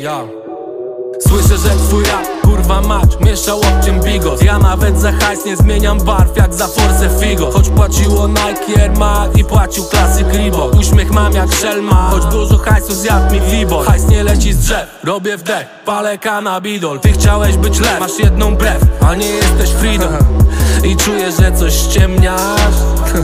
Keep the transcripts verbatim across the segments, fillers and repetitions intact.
Ja słyszę, że twój rap, kurwa mać, mieszał łokciem bigos. Ja nawet za hajs nie zmieniam barw jak za Force Figo. Choć płaciło Nike Air Max i płacił klasyk Reebok. Uśmiech mam jak szelma, choć dużo hajsu zjadł mi Vibor. Hajs nie leci z drzew, robię wdech, palę kanabidol. Ty chciałeś być lew, masz jedną brew, a nie jesteś freedom. I czuję, że coś ściemniasz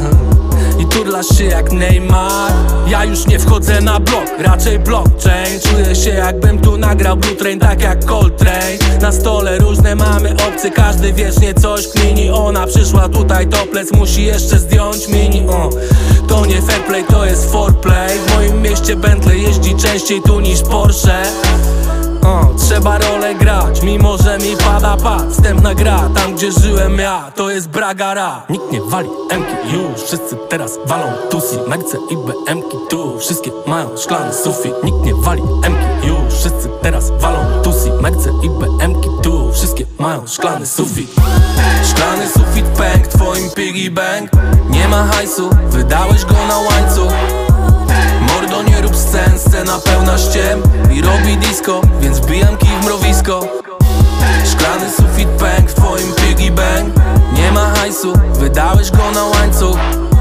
i turlasz się jak Neymar. Ja już nie wchodzę na blok, raczej blockchain. Czuję się jakbym tu nagrał Blue Train, tak jak Coltrane. Na stole różne mamy opcje, każdy wiecznie coś kmini. Ona przyszła tutaj topless, musi jeszcze zdjąć mini. o. To nie fair play, to jest foreplay. W moim mieście Bentley jeździ częściej tu niż Porsche. O, trzeba rolę grać, mimo że mi pada pad. Wstępna gra, tam gdzie żyłem ja, to jest Bragara. Nikt nie wali emki już, wszyscy teraz walą tusi. Merce i B M ki tu, wszystkie mają szklany sufit. Nikt nie wali emki już, wszyscy teraz walą tusi. Merce i B M ki tu, wszystkie mają szklany sufit. Szklany sufit pęk, twoim piggy bank. Nie ma hajsu, wydałeś go na łańcuch. Mordo, nie rób scen, scena pełna ściem i robi disco, więc wbijam kij w mrowisko. Szklany sufit pęk w twoim piggy bank. Nie ma hajsu, wydałeś go na łańcuch.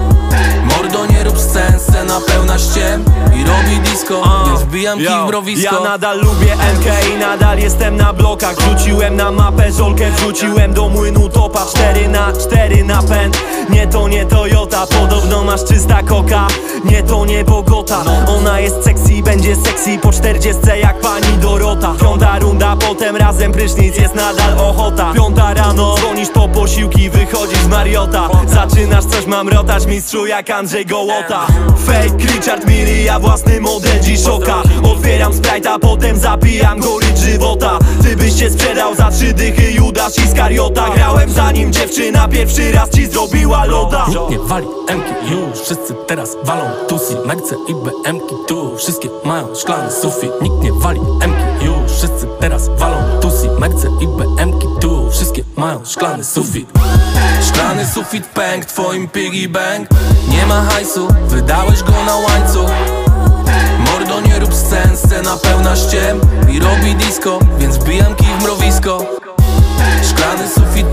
Mordo, nie rób scen, scena pełna ściem i robi disco, uh, więc wbijam kij w mrowisko. Ja nadal lubię M K i nadal jestem na blokach. Wrzuciłem na mapę żolkę, wrzuciłem do młynu topa. Cztery na cztery napęd, nie to nie Toyota. Podobno masz czysta koka, nie to nie Bogota. Ona jest sexy, będzie sexy po czterdziestce jak pani Dorota. Piąta runda, potem razem prysznic, jest nadal ochota. Piąta rano, dzwonisz po posiłki, wychodzisz z Mariota. Zaczynasz coś mamrotać, mistrzu jak Andrzej Gołota. Fake Richard Mille, ja własny model G-Shocka. Otwieram Sprite'a, potem zapijam gorycz żywota. Ty byś się sprzedał za trzy dychy, Judasz Iskariota. Grałem zanim dziewczyna pierwszy raz ci zrobiła loda. Nikt nie wali emki już, wszyscy teraz walą tusi. Merce i B M ki tu, wszystkie mają szklany sufit. Nikt nie wali emki już, wszyscy teraz walą tusi. Merce i B M ki tu, wszystkie mają szklany sufit. Szklany sufit pęk, twoim piggy bank. Nie ma hajsu, wydałeś go na łańcuch. Mordo, nie rób scen, scena pełna ściem i robi disco, więc wbijam kij w mrowisko. Szklany sufit